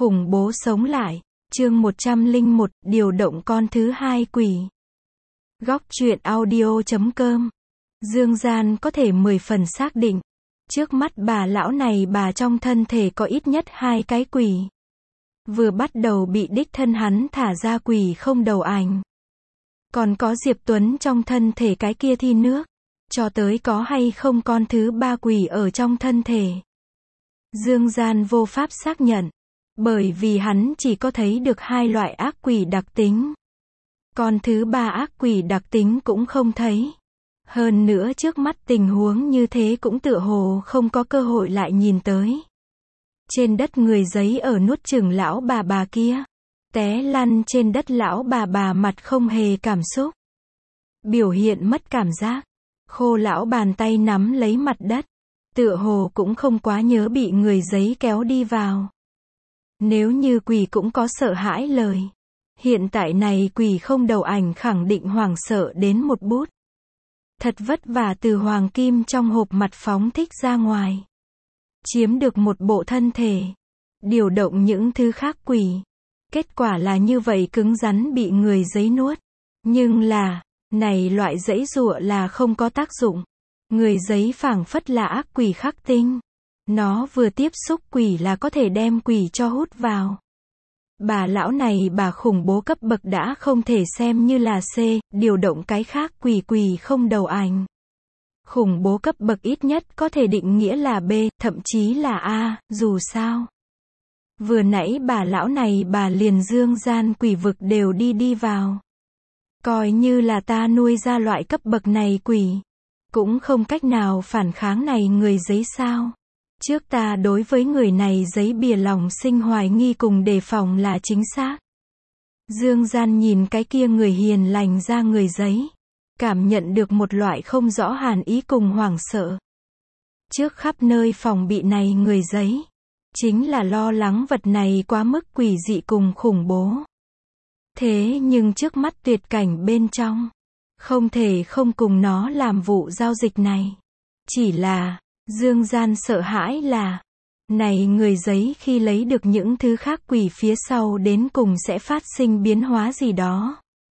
Khủng bố sống lại, chương 101, điều động con thứ hai quỷ. Góc truyện audio.com. Dương Gian có thể 10 phần xác định, trước mắt bà lão này bà trong thân thể có ít nhất 2 cái quỷ. Vừa bắt đầu bị đích thân hắn thả ra quỷ không đầu ảnh. Còn có Diệp Tuấn trong thân thể cái kia thi nước, cho tới có hay không con thứ 3 quỷ ở trong thân thể. Dương Gian vô pháp xác nhận, bởi vì hắn chỉ có thấy được 2 loại ác quỷ đặc tính. Con thứ 3 ác quỷ đặc tính cũng không thấy. Hơn nữa trước mắt tình huống như thế cũng tựa hồ không có cơ hội lại nhìn tới. Trên đất người giấy ở nuốt chửng lão bà kia. Té lăn trên đất lão bà mặt không hề cảm xúc. Biểu hiện mất cảm giác. Khô lão bàn tay nắm lấy mặt đất. Tựa hồ cũng không quá nhớ bị người giấy kéo đi vào. Nếu như quỷ cũng có sợ hãi lời. Hiện tại này quỷ không đầu ảnh khẳng định hoảng sợ đến một bút. Thật vất vả từ hoàng kim trong hộp mặt phóng thích ra ngoài. Chiếm được một bộ thân thể. Điều động những thứ khác quỷ. Kết quả là như vậy cứng rắn bị người giấy nuốt. Nhưng là, này loại giãy giụa là không có tác dụng. Người giấy phảng phất là ác quỷ khắc tinh. Nó vừa tiếp xúc quỷ là có thể đem quỷ cho hút vào. Bà lão này bà khủng bố cấp bậc đã không thể xem như là C, điều động cái khác quỷ không đầu ảnh. Khủng bố cấp bậc ít nhất có thể định nghĩa là B, thậm chí là A, dù sao. Vừa nãy bà lão này bà liền dương gian quỷ vực đều đi vào. Coi như là ta nuôi ra loại cấp bậc này quỷ. Cũng không cách nào phản kháng này người giấy sao. Trước ta đối với người này giấy bìa lòng sinh hoài nghi cùng đề phòng là chính xác. Dương Gian nhìn cái kia người hiền lành ra người giấy. Cảm nhận được một loại không rõ hàn ý cùng hoảng sợ. Trước khắp nơi phòng bị này người giấy. Chính là lo lắng vật này quá mức quỷ dị cùng khủng bố. Thế nhưng trước mắt tuyệt cảnh bên trong. Không thể không cùng nó làm vụ giao dịch này. Chỉ là, Dương Gian sợ hãi là, này người giấy khi lấy được những thứ khác quỷ phía sau đến cùng sẽ phát sinh biến hóa gì đó.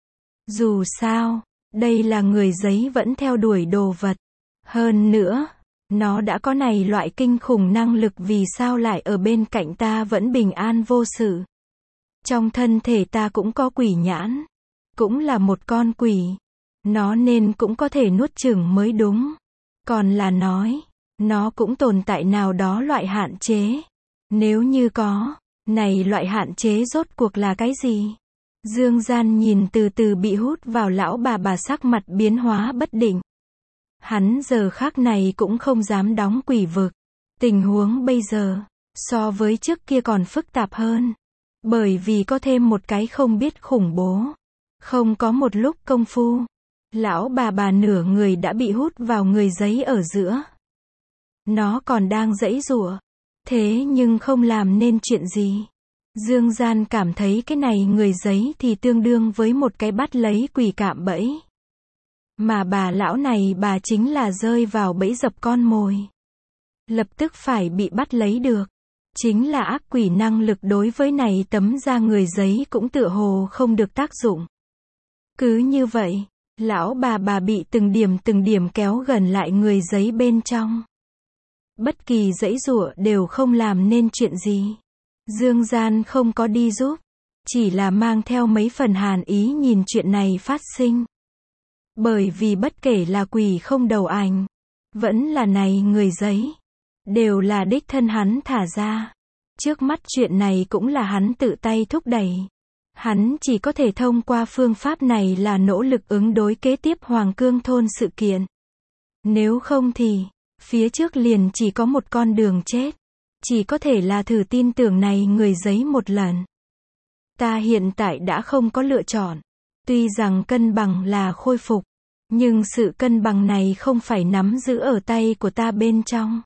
Dù sao, đây là người giấy vẫn theo đuổi đồ vật. Hơn nữa, nó đã có này loại kinh khủng năng lực vì sao lại ở bên cạnh ta vẫn bình an vô sự. Trong thân thể ta cũng có quỷ nhãn. Cũng là một con quỷ. Nó nên cũng có thể nuốt chửng mới đúng. Còn là nói, nó cũng tồn tại nào đó loại hạn chế. Nếu như có, này loại hạn chế rốt cuộc là cái gì? Dương Gian nhìn từ từ bị hút vào lão bà sắc mặt biến hóa bất định. Hắn giờ khác này cũng không dám đóng quỷ vực. Tình huống bây giờ, so với trước kia còn phức tạp hơn. Bởi vì có thêm một cái không biết khủng bố. Không có một lúc công phu. Lão bà nửa người đã bị hút vào người giấy ở giữa. Nó còn đang giãy giụa. Thế nhưng không làm nên chuyện gì. Dương Gian cảm thấy cái này người giấy thì tương đương với một cái bắt lấy quỷ cạm bẫy. Mà bà lão này bà chính là rơi vào bẫy dập con mồi. Lập tức phải bị bắt lấy được. Chính là ác quỷ năng lực đối với này tấm da người giấy cũng tựa hồ không được tác dụng. Cứ như vậy, lão bà bị từng điểm kéo gần lại người giấy bên trong. Bất kỳ giãy giụa đều không làm nên chuyện gì. Dương Gian không có đi giúp. Chỉ là mang theo mấy phần hàn ý nhìn chuyện này phát sinh. Bởi vì bất kể là quỷ không đầu ảnh. Vẫn là này người giấy. Đều là đích thân hắn thả ra. Trước mắt chuyện này cũng là hắn tự tay thúc đẩy. Hắn chỉ có thể thông qua phương pháp này là nỗ lực ứng đối kế tiếp Hoàng Cương thôn sự kiện. Nếu không thì, phía trước liền chỉ có một con đường chết. Chỉ có thể là thử tin tưởng này người giấy một lần. Ta hiện tại đã không có lựa chọn. Tuy rằng cân bằng là khôi phục. Nhưng sự cân bằng này không phải nắm giữ ở tay của ta bên trong.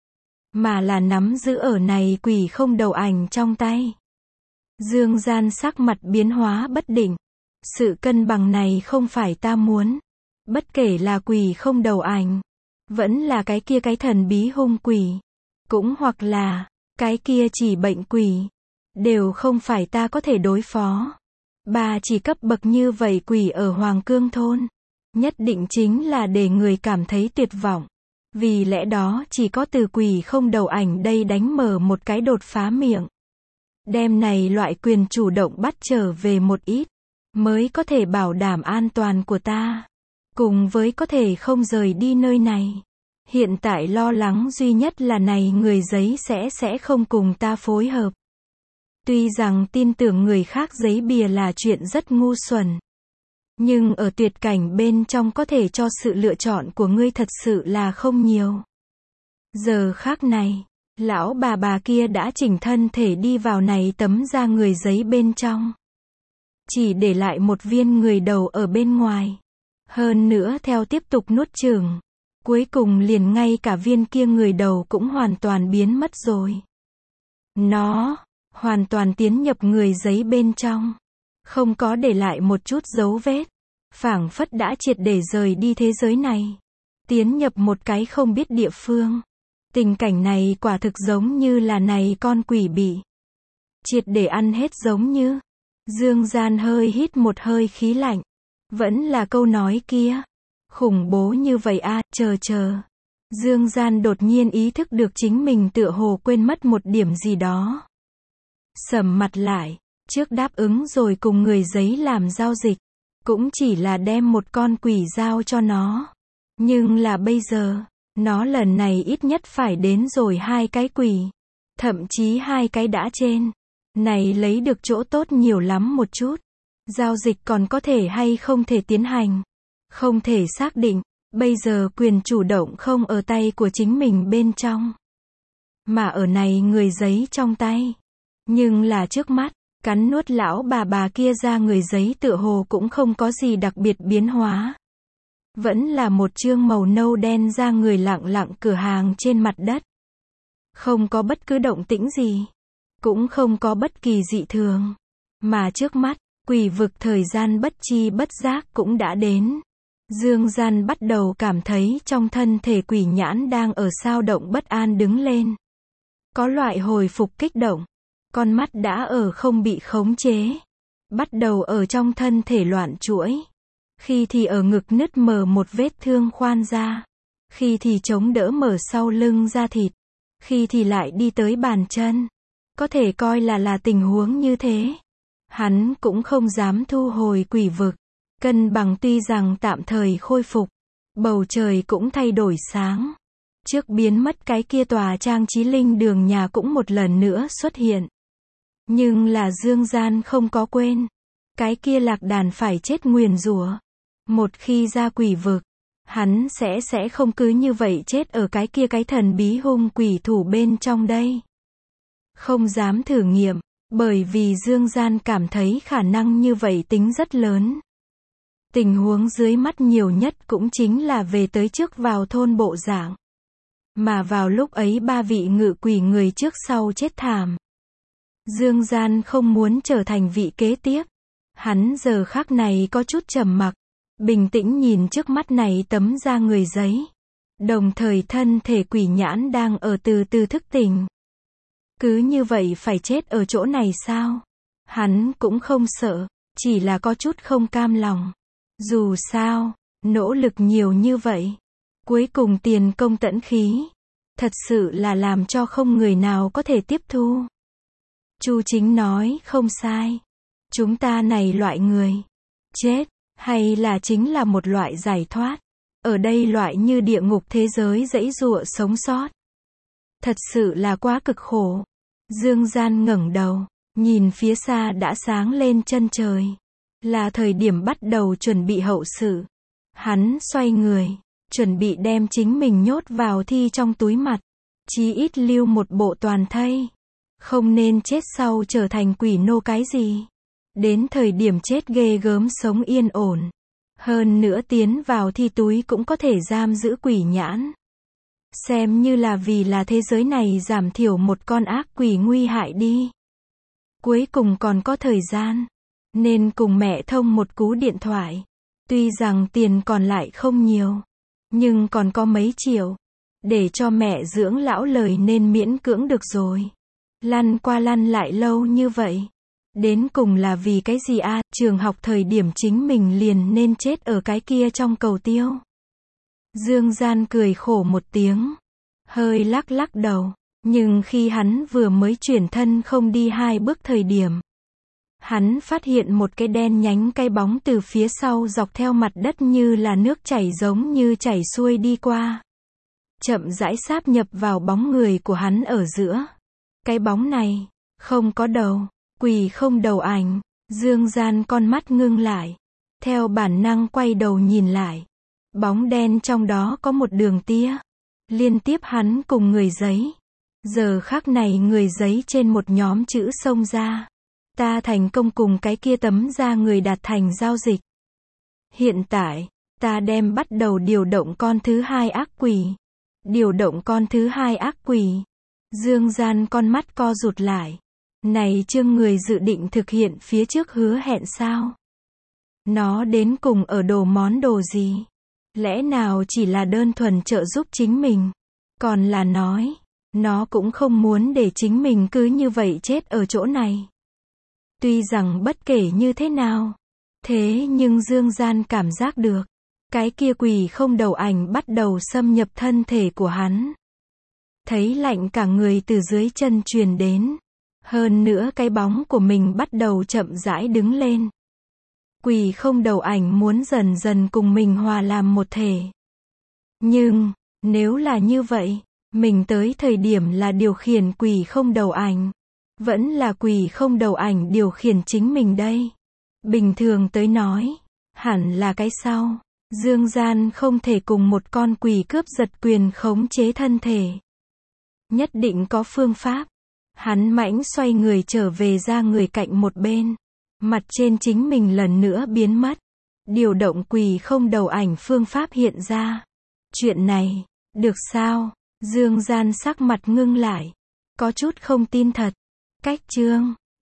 Mà là nắm giữ ở này quỷ không đầu ảnh trong tay. Dương Gian sắc mặt biến hóa bất định. Sự cân bằng này không phải ta muốn. Bất kể là quỷ không đầu ảnh. Vẫn là cái kia cái thần bí hung quỷ. Cũng hoặc là, cái kia chỉ bệnh quỷ. đều không phải ta có thể đối phó. Ba chỉ cấp bậc như vậy quỷ ở Hoàng Cương thôn, nhất định chính là để người cảm thấy tuyệt vọng. Vì lẽ đó chỉ có từ quỷ không đầu ảnh đây đánh mở một cái đột phá miệng. Đem này loại quyền chủ động bắt trở về một ít, mới có thể bảo đảm an toàn của ta. Cùng với có thể không rời đi nơi này. Hiện tại lo lắng duy nhất là này người giấy sẽ không cùng ta phối hợp. Tuy rằng tin tưởng người khác giấy bìa là chuyện rất ngu xuẩn. Nhưng ở tuyệt cảnh bên trong có thể cho sự lựa chọn của ngươi thật sự là không nhiều. Giờ khác này, lão bà kia đã chỉnh thân thể đi vào này tấm da người giấy bên trong. Chỉ để lại một viên người đầu ở bên ngoài. Hơn nữa theo tiếp tục nuốt chửng. Cuối cùng liền ngay cả viên kia người đầu cũng hoàn toàn biến mất rồi. Nó hoàn toàn tiến nhập người giấy bên trong. Không có để lại một chút dấu vết. Phảng phất đã triệt để rời đi thế giới này. Tiến nhập một cái không biết địa phương. Tình cảnh này quả thực giống như là này con quỷ bị triệt để ăn hết giống như. Dương Gian hơi hít một hơi khí lạnh. Vẫn là câu nói kia. Khủng bố như vậy à, chờ. Dương Gian đột nhiên ý thức được chính mình tựa hồ quên mất một điểm gì đó. Sầm mặt lại, trước đáp ứng rồi cùng người giấy làm giao dịch. Cũng chỉ là đem một con quỷ giao cho nó. Nhưng là bây giờ, nó lần này ít nhất phải đến rồi 2 cái quỷ. Thậm chí 2 cái đã trên. Này lấy được chỗ tốt nhiều lắm một chút. Giao dịch còn có thể hay không thể tiến hành. Không thể xác định. Bây giờ quyền chủ động không ở tay của chính mình bên trong. Mà ở này người giấy trong tay. Nhưng là trước mắt, cắn nuốt lão bà kia ra người giấy tựa hồ cũng không có gì đặc biệt biến hóa. Vẫn là một chương màu nâu đen ra người lặng lặng cửa hàng trên mặt đất. Không có bất cứ động tĩnh gì. Cũng không có bất kỳ dị thường. Mà trước mắt, quỷ vực thời gian bất chi bất giác cũng đã đến. Dương Gian bắt đầu cảm thấy trong thân thể quỷ nhãn đang ở sao động bất an đứng lên. Có loại hồi phục kích động. Con mắt đã ở không bị khống chế. Bắt đầu ở trong thân thể loạn chuỗi. Khi thì ở ngực nứt mở một vết thương khoan ra. Khi thì chống đỡ mở sau lưng da thịt. Khi thì lại đi tới bàn chân. Có thể coi là tình huống như thế. Hắn cũng không dám thu hồi quỷ vực. Cân bằng tuy rằng tạm thời khôi phục. Bầu trời cũng thay đổi sáng. Trước biến mất cái kia tòa trang trí linh đường nhà cũng một lần nữa xuất hiện. Nhưng là Dương Gian không có quên. Cái kia lạc đàn phải chết nguyền rủa. Một khi ra quỷ vực, hắn sẽ không cứ như vậy chết ở cái kia cái thần bí hung quỷ thủ bên trong đây. Không dám thử nghiệm, bởi vì Dương Gian cảm thấy khả năng như vậy tính rất lớn. Tình huống dưới mắt nhiều nhất cũng chính là về tới trước vào thôn bộ dạng. Mà vào lúc ấy 3 vị ngự quỷ người trước sau chết thảm. Dương Gian không muốn trở thành vị kế tiếp. Hắn giờ khắc này có chút trầm mặc, bình tĩnh nhìn trước mắt này tấm da người giấy. Đồng thời thân thể quỷ nhãn đang ở từ từ thức tỉnh. Cứ như vậy phải chết ở chỗ này sao? Hắn cũng không sợ, chỉ là có chút không cam lòng. Dù sao, nỗ lực nhiều như vậy. Cuối cùng tiền công tẫn khí. Thật sự là làm cho không người nào có thể tiếp thu. Chu Chính nói không sai. Chúng ta này loại người. Chết, hay là chính là một loại giải thoát. Ở đây loại như địa ngục thế giới giãy giụa sống sót. Thật sự là quá cực khổ. Dương Gian ngẩng đầu, nhìn phía xa đã sáng lên chân trời. Là thời điểm bắt đầu chuẩn bị hậu sự. Hắn xoay người, chuẩn bị đem chính mình nhốt vào thi trong túi mặt. Chí ít lưu một bộ toàn thây. Không nên chết sau trở thành quỷ nô cái gì. Đến thời điểm chết ghê gớm sống yên ổn. Hơn nữa tiến vào thi túi cũng có thể giam giữ quỷ nhãn. Xem như là vì là thế giới này giảm thiểu một con ác quỷ nguy hại đi. Cuối cùng còn có thời gian. Nên cùng mẹ thông một cú điện thoại. Tuy rằng tiền còn lại không nhiều. Nhưng còn có mấy triệu. Để cho mẹ dưỡng lão lời nên miễn cưỡng được rồi. Lăn qua lăn lại lâu như vậy. Đến cùng là vì cái gì a? Trường học thời điểm chính mình liền nên chết ở cái kia trong cầu tiêu. Dương Gian cười khổ một tiếng. Hơi lắc lắc đầu. Nhưng khi hắn vừa mới chuyển thân không đi 2 bước thời điểm, hắn phát hiện một cái đen nhánh cái bóng từ phía sau dọc theo mặt đất như là nước chảy giống như chảy xuôi đi qua. Chậm rãi sáp nhập vào bóng người của hắn ở giữa. Cái bóng này, không có đầu, quỷ không đầu ảnh. Dương Gian con mắt ngưng lại. Theo bản năng quay đầu nhìn lại. Bóng đen trong đó có một đường tia. Liên tiếp hắn cùng người giấy. Giờ khắc này người giấy trên một nhóm chữ xông ra. Ta thành công cùng cái kia tấm da người đạt thành giao dịch. Hiện tại, ta đem bắt đầu điều động con thứ 2 ác quỷ. Điều động con thứ 2 ác quỷ. Dương Gian con mắt co rụt lại. Này chương người dự định thực hiện phía trước hứa hẹn sao? Nó đến cùng ở đồ món đồ gì? Lẽ nào chỉ là đơn thuần trợ giúp chính mình? Còn là nói, nó cũng không muốn để chính mình cứ như vậy chết ở chỗ này. Tuy rằng bất kể như thế nào, thế nhưng Dương Gian cảm giác được, cái kia quỷ không đầu ảnh bắt đầu xâm nhập thân thể của hắn. Thấy lạnh cả người từ dưới chân truyền đến. Hơn nữa cái bóng của mình bắt đầu chậm rãi đứng lên. Quỷ không đầu ảnh muốn dần dần cùng mình hòa làm một thể. Nhưng, nếu là như vậy, mình tới thời điểm là điều khiển quỷ không đầu ảnh. Vẫn là quỷ không đầu ảnh điều khiển chính mình đây. Bình thường tới nói, hẳn là cái sau. Dương Gian không thể cùng một con quỷ cướp giật quyền khống chế thân thể. Nhất định có phương pháp. Hắn mãnh xoay người trở về ra người cạnh một bên. Mặt trên chính mình lần nữa biến mất. Điều động quỷ không đầu ảnh phương pháp hiện ra. Chuyện này, được sao? Dương Gian sắc mặt ngưng lại. Có chút không tin thật. Cách chương